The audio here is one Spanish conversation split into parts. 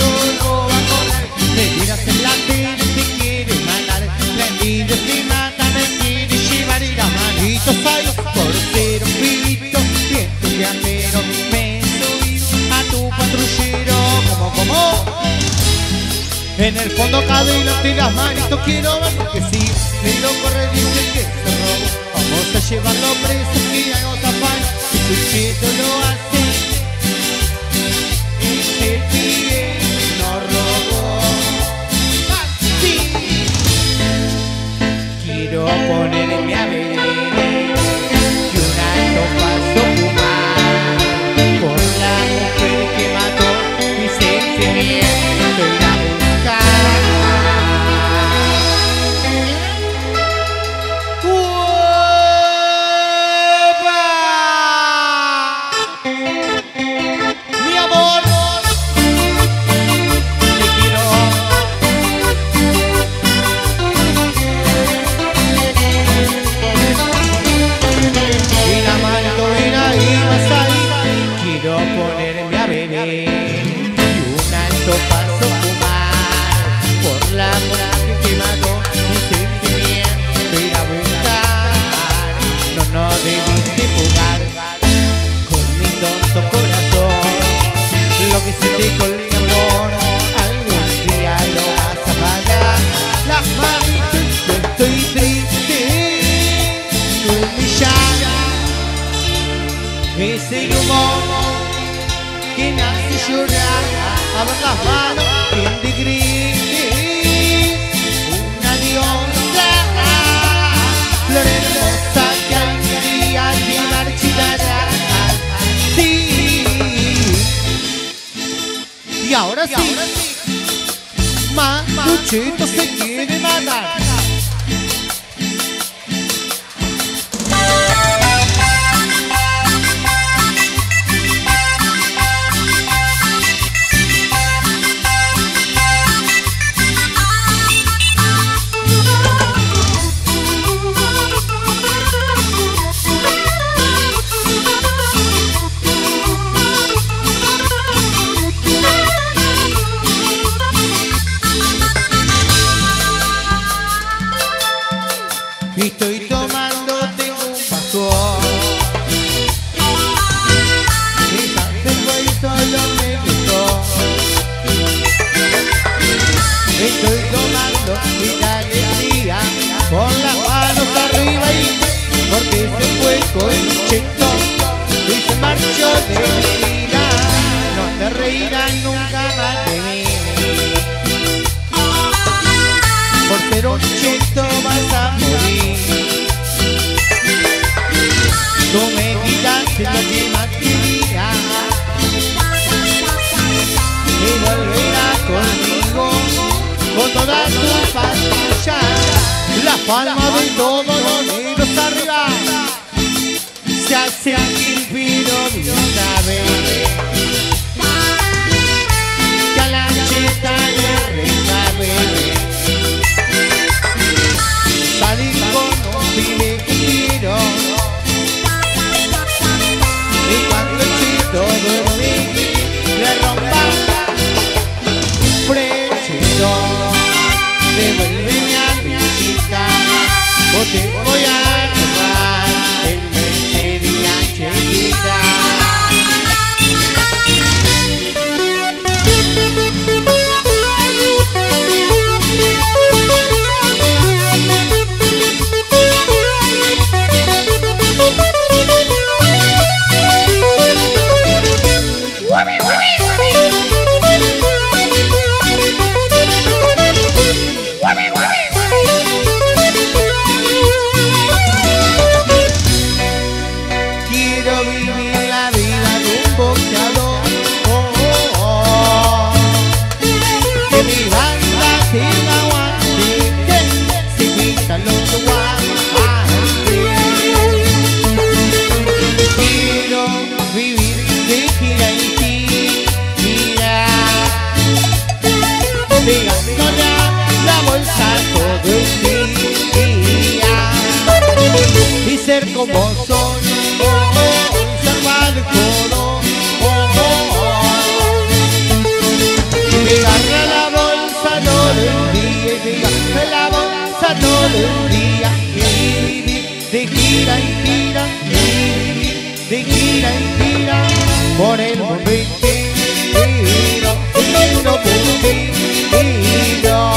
todo va a correr. Me miras en la tele y te quiere matar. La envidia te mata, me quiere llevar y las manitos ahí por ser un pibito bien tu viajero. Me subí a tu patrullero. Como en el fondo cadena y las manitos quiero ver que sí. Me lo corre dice que se robó. Vamos a llevarlo preso y hay otra pan. Y su chito lo hace. Ese pibe no robó. Sí. Quiero ponerme a ver que un alto paso fumar por la mujer que mató mi sentimiento y la buscar. Mi amor, te quiero. Y la mano era y vas ahí. Quiero ponerme a beber y un alto paso fumar por la muerte que mató mi sentimiento ir a buscar. No debiste jugar con mi tonto corazón. Lo que hiciste con mi amor algún día lo vas a pagar. Las manos, yo estoy triste, humillada. Ese humor que nace llorar, a ver las manos, quien te grite una diosa, flor hermosa que algún día te marchitará. Sí. Y ahora sí, Luchito se quiere matar. Y estoy tomándote un pasón. Quizás después solo me gustó. Estoy tomando una alegría con las manos arriba y porque se fue con un cheto y se marchó de mi vida. No te reirás nunca más de mí. Por ser un cheto vas a morir. Tú me quitaste lo que más quería y volverás conmigo con todas tus pastillas. La palma de todos los negros arriba se hace aquí piro de una vez. Que a la cheta le recabe. Salí con un pibe que quiero. Y cuando el chito duerme le rompa preciso. Devuélveme a mi chica o te voy a robar el Mercedes chiquita. el día y vivir de gira y gira y vivir de gira y gira por el mundo entero, por ti y yo.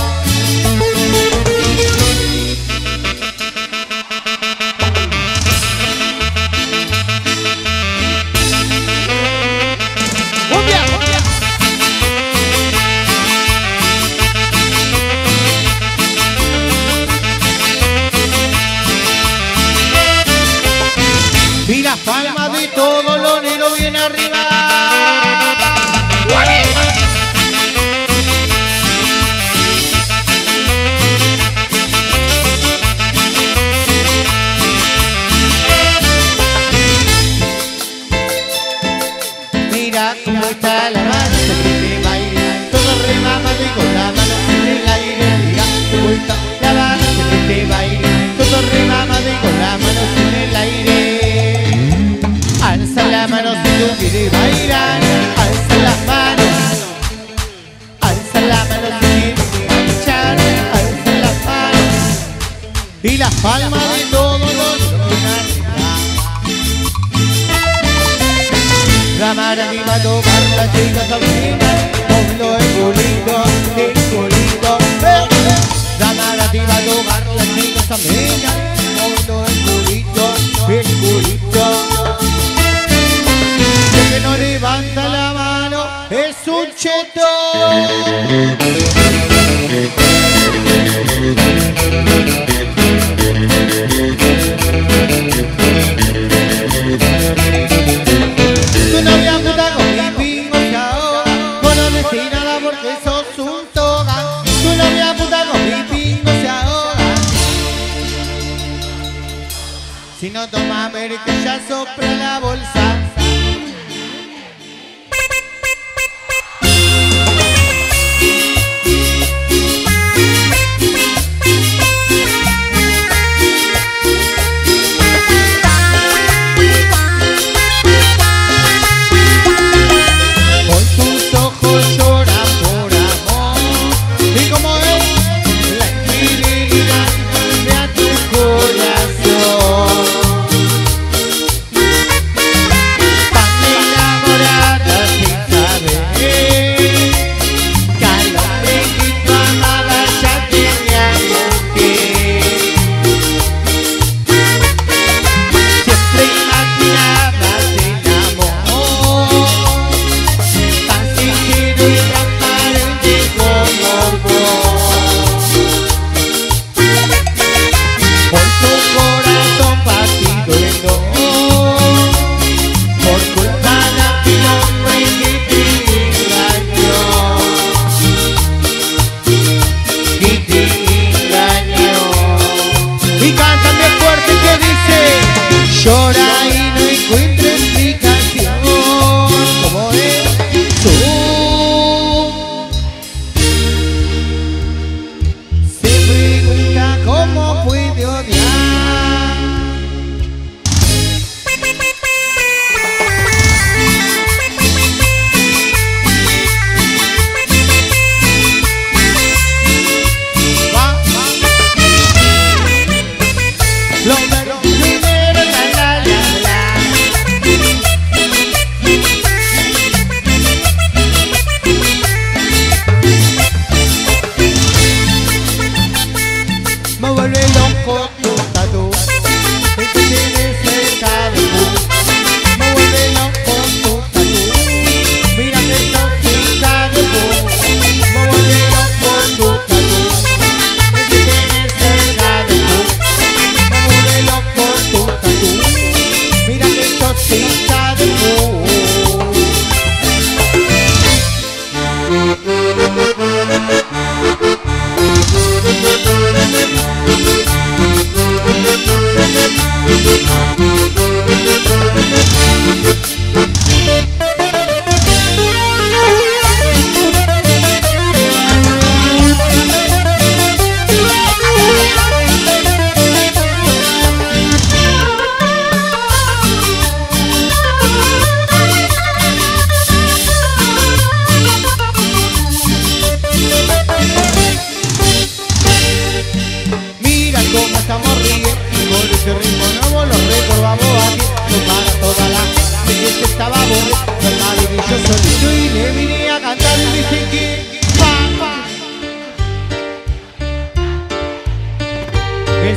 Y las palmas de todo lo negro bien arriba. Mira cómo está la mano que baila, todo remamando y con la mano en el aire. Mira cómo está la mano que baila, todo remamando y con la mano en el aire. Alza la mano si tú quieres bailar, alza las manos, alza la mano si quieres marchar, alza las manos y las palmas de todos los la mano arriba a tocar las chicas también, ponlo el culito, la mano arriba a tocar las chicas también, ponlo el culito. Que no levanta la mano es un cheto. Tu novia puta con mi pingo se ahoga, con no decir nada porque sos un toga. Tu novia puta con mi pingo se ahoga. Si no toma ver que ya sopra la bolsa.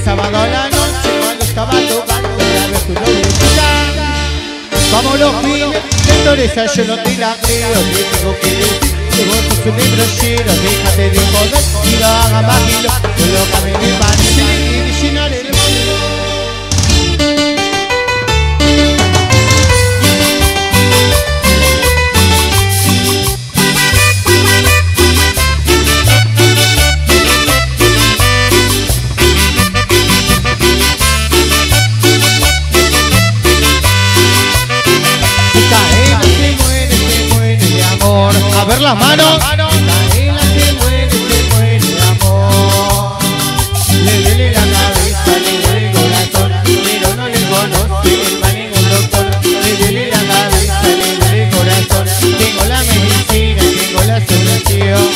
sábado a la noche cuando estaba tocando la vez tu novia. Vamos los fines, esa yo no te la creo. Te tengo que decir que vos sos un embrollero. Déjate de joder y lo haga más kilo. Colócame en el panel y llenar el mundo. A ver las manos. Caela se muere de amor. Le duele la cabeza, le duele el corazón, pero no le conoce el mal ningún doctor. Le duele la cabeza, le duele el corazón. Tengo la medicina, tengo la solución.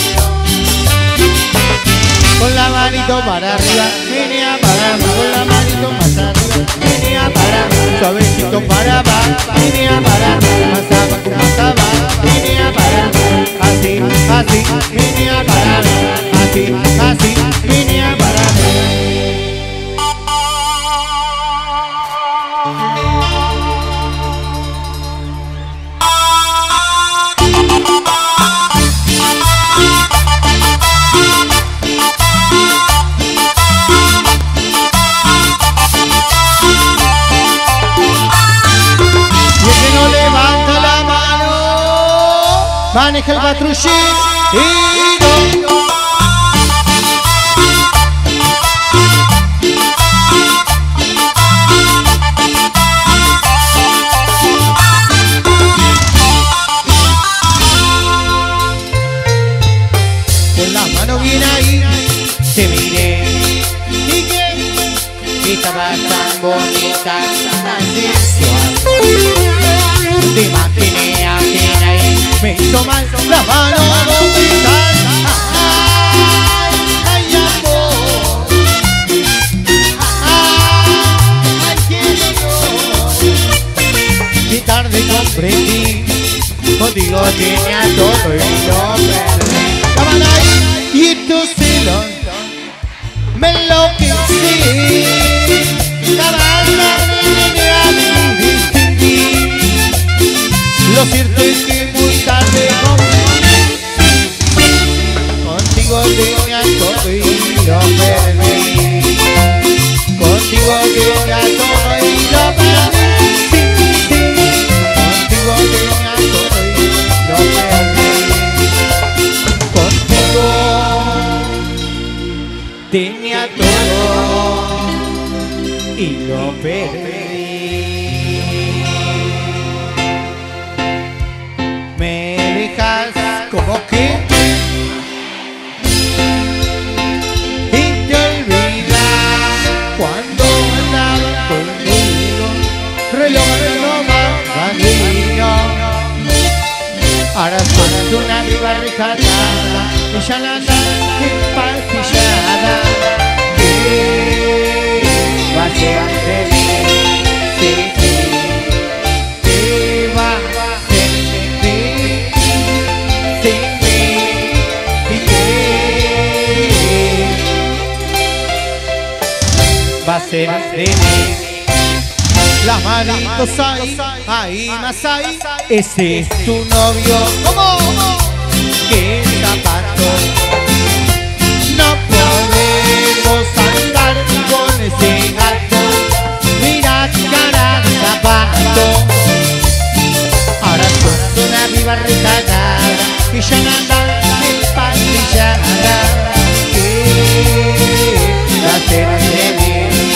Con la manito para arriba, venía para mí. Con la manito más arriba, venía para mí. Suavecito para abajo, venía para mí. Más abajo, más abajo, venía para mí. Así, así, venía para mí. Así, así, venía para mí. Maneja el patrullín y no. Con la mano bien ahí te miré y que estaba tan bonita, tan sensual. Te imaginé ajena ahí, me hizo mal la mano a vomitar. Ay, ay, amor. Ay, quiero yo. Y tarde comprendí, contigo tenía todo y lo perdí. Estaban ahí y tu celos me enloquecí. La banda me venía a distinguir. Lo cierto es que muy tarde contigo tenía todo y lo perdí. Contigo tenía todo y lo perdí. Contigo tenía todo y lo perdí. Contigo tenía todo y lo perdí. Como que y te olvidas cuando andaba conmigo, reloj bandido. Ahora sos una viva rescatada, ella la anda empastillada. ¿Qué va a ser de mí? Sí, sí. ¿Qué va a ser de mí? Va a ser de mí. Las manitos ahí, ahí más ahí. Ese es tu novio. ¿Cómo? ¿Qué zapato? No podemos andar con ese gato. Mira cara de zapato. Ahora sos una viva retalada y ya no anda empastillada. ¿Qué va a ser de mí?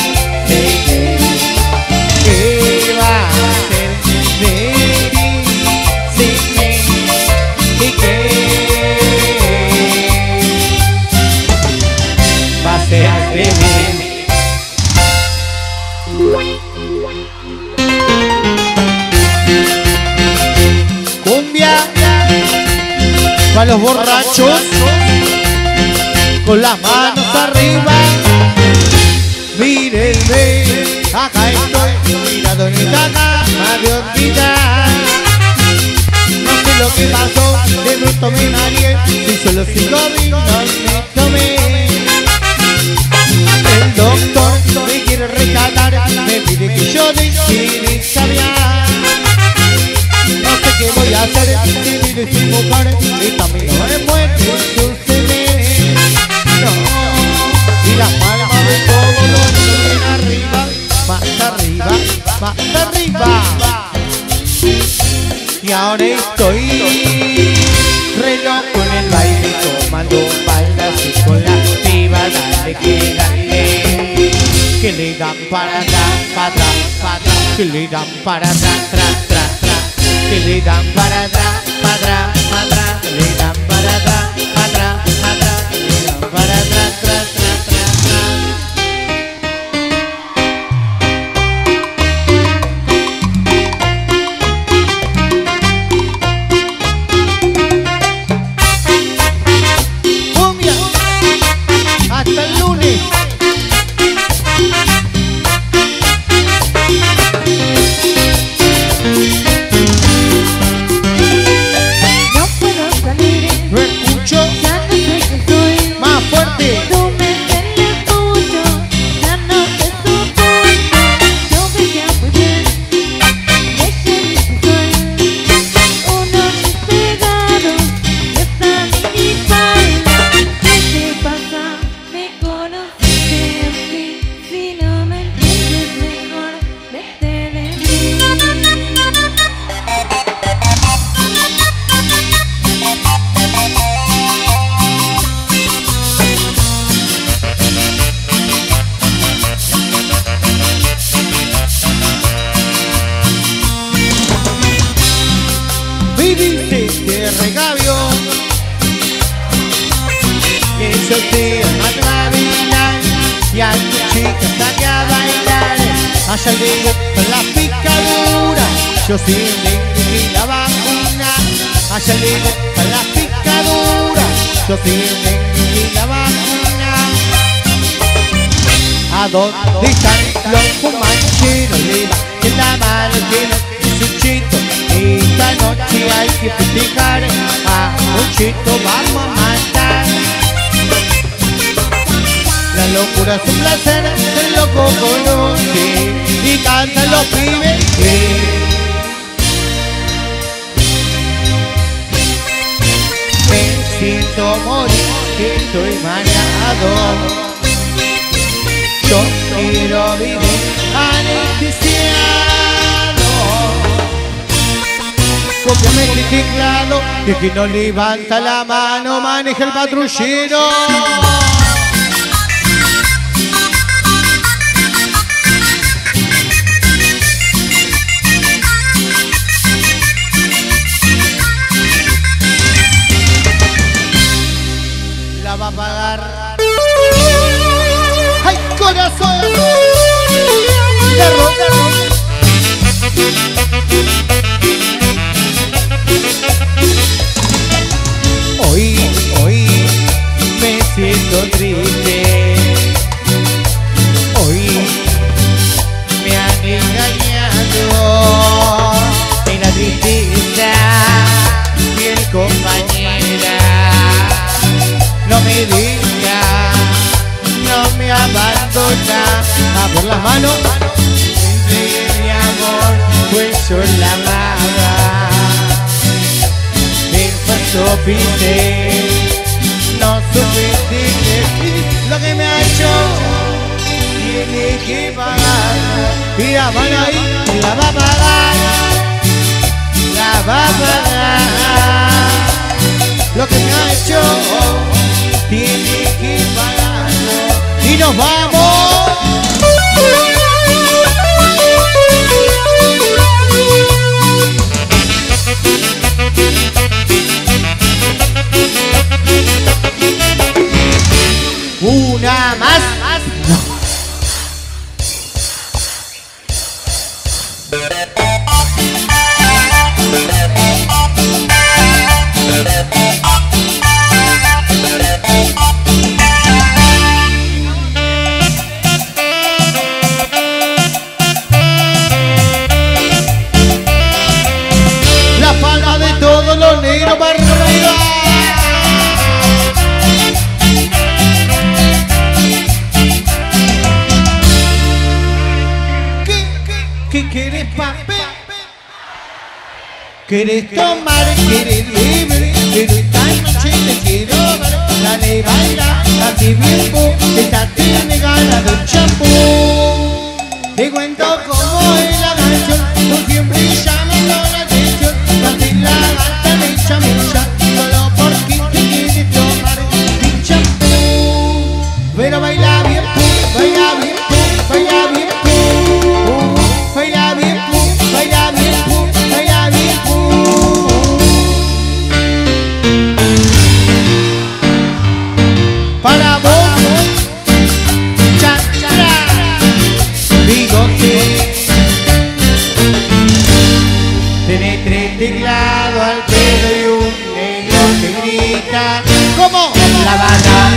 ¿Qué va a ser de ti sin mí? ¿Y qué va a ser de mí? Cumbia para los borrachos con las manos arriba. Mírenme, acá estoy, mirado en esta cama de horquita. No sé lo que pasó, de pronto me mareé, y solo 5 vinos me tomé. El doctor ahora estoy re loco en el baile, tomando baldas y con la piba, dale que dale. Que le dan para atrás, para atrás, para atrás. Que le dan para atrás, tras, tras, tras. Que le dan para atrás, para atrás, para atrás. Que le dan para atrás, para atrás, para atrás. Que le dan para atrás, tras, tras, tras, tras. Hasta el lunes. No puedo salir, Lo escucho ya no sé qué soy. más fuerte. Tu mente la escucho, ya no te soporto. Yo veía muy bien, ella dice soy uno despegado de esta mini falda. ¿Qué te pasa? Me conociste así. Si no me entiendes mejor, vete de mí. Viviste de regabio, que yo te mata a bailar y a tu chica saque a bailar. Allá le con la picadura, yo sí le la vacuna. Allá le con la picadura, yo sí le la vacuna. ¿A dónde están los fumancheros? En la mano tiene su chito. Esta noche hay que festejar, a un chito vamos a matar. La locura es un placer, el loco conoce y cantan los pibes que me siento morir, que estoy mareado. Yo quiero vivir anestesiado. Cópiame el teclado, y el que no levanta la mano maneja el patrullero. La va a pagar. ¡Ay, corazón! ¡Derro, derro! Hoy me siento triste. Hoy me han engañado. En la tristeza, fiel compañera, no me deja, no me abandona. A por las manos, entregué mi amor, pues yo la amaba. El paso pisé, no supe decir lo que me ha hecho. Tiene que pagar. Mira, van ahí, la va a pagar. La va a pagar. Lo que me ha hecho, tiene que pagarlo. Y nos vamos. Una más. No. La palma de todos los negros para arriba. ¿Qué querés, papi? ¿Querés tomar? ¿Querés beber? Pero esta noche te quiero ver. Dale, baila, date tiempo. Esta tiene ganas de champú. Te cuento cómo es la canción. Tú siempre llamando la atención. Date la ¿Cómo? La banda.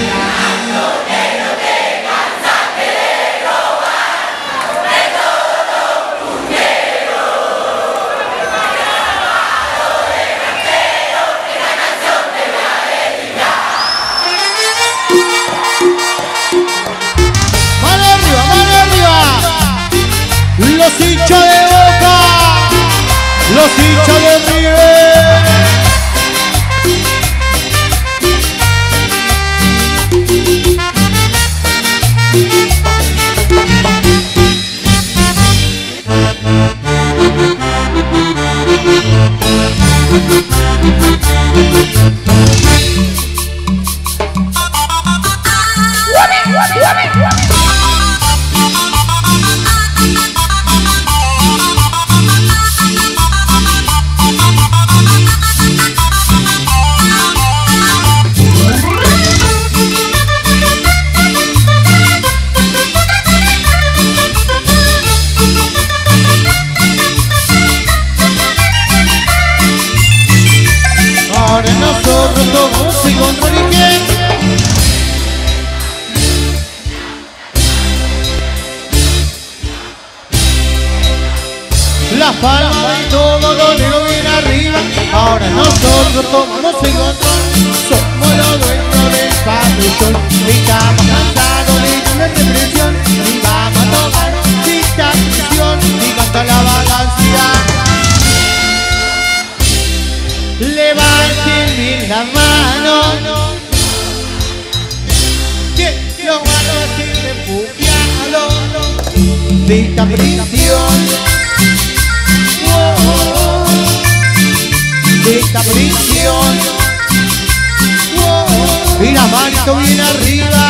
¡Mano arriba, mano arriba! Los hinchas de Boca, los hinchas de River. Ahora nosotros todos y contra Riquet. La palma y todo lo negro viene arriba. Ahora nosotros tomamos el control. Somos los dueños del pabellón. Estamos cansados de la represión. Y vamos a tomar esta prisión y canta la vagancia. Levanten bien las manos. Que los manos estén refugiados de esta prisión. De esta prisión. Y la mano bien arriba.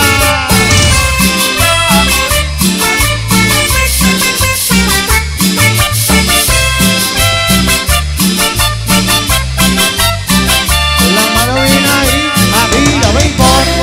La mano bien ahí, a mí no me importa.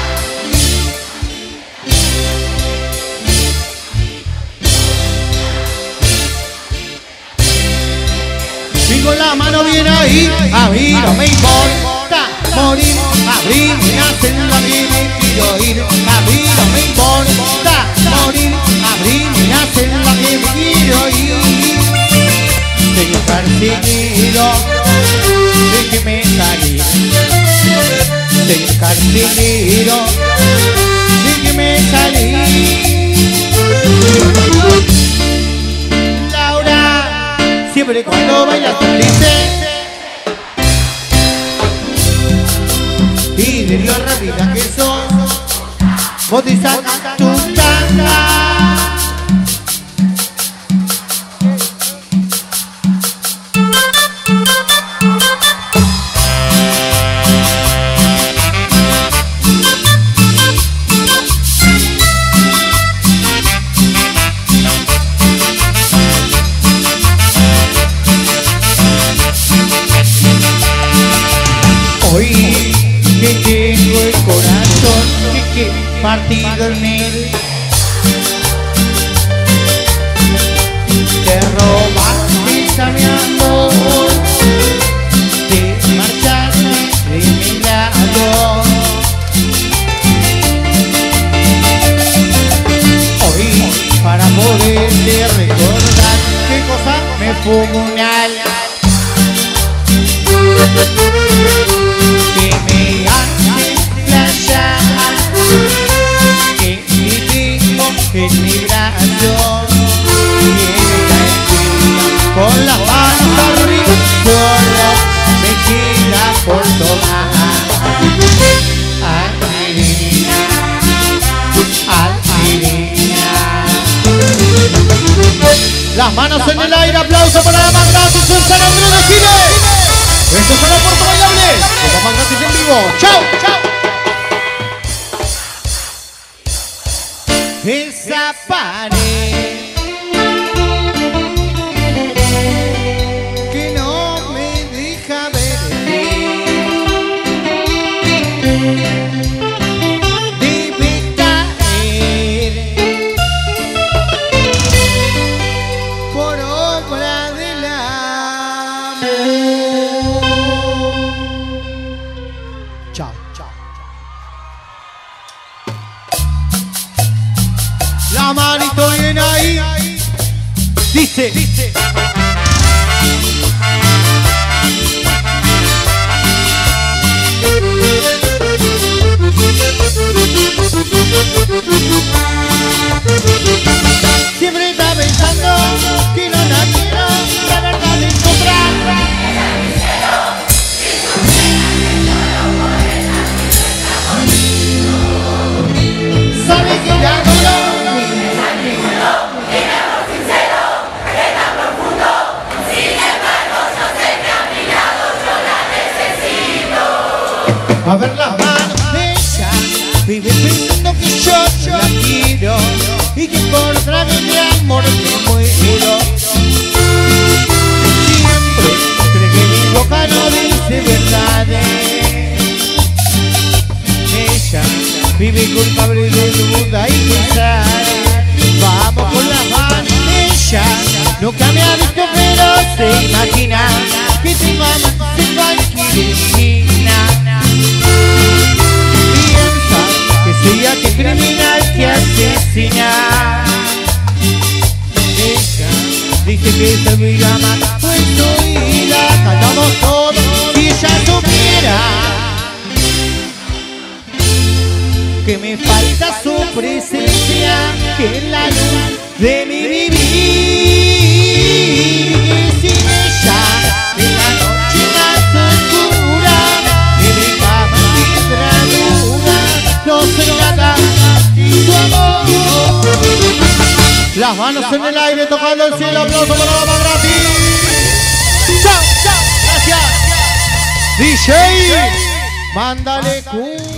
Con la mano bien ahí, a mí no me importa morir, abrir, nacer la que me quiero ir, a mí no me importa morir, abrir, nacer la que me quiero ir. Señor carcelero, déjeme salir. Señor carcelero, déjeme salir. Siempre cuando bailas triste y de lo rápida que sos, vos te sacas tu tanga. Hoy que tengo el corazón que partido en él, te robaste a mi amor, te marchaste de mi lado. Hoy para poderte recordar qué cosa me fumo un ala. Que me hace flashear, que vivo en mi brazo, y ella encima con las manos arriba, solo me queda por tomar. Aspirina, aspirina. Las manos en el aire, aplauso para la más gratis en San Andrés de Chile. Estos son los Puerto Bailables, los más gratis en vivo. ¡Chao! ¡Chao! Esa pared que no me deja verte debe caer por obra del amor. Chao, chao. La manito bien ahí. Dice. Siempre está pensando que no la quiero, la verdad es comprar. Sabe que ya no lo a ver las manos de ella, vive pensando que yo la quiero y que por trago de amor me muero. Siempre cree que mi boca no dice verdades. Ella vive culpable de duda y pensar. Vamos con las manos de ella, nunca me ha visto pero se imagina que tengo amantes en cualquier esquina. Ella que criminal que asesina. Ella dice que se me llama puesto y la cantamos todos. Si ella supiera que me falta su presencia, que es la luz de mi vivir. Sin ella en la noche más oscura de mi cama tendrá duda. No se nada tu amor. Las manos en el aire tocando el cielo. Aplauso para la más gratis. Chao, chao, gracias. DJ, mándale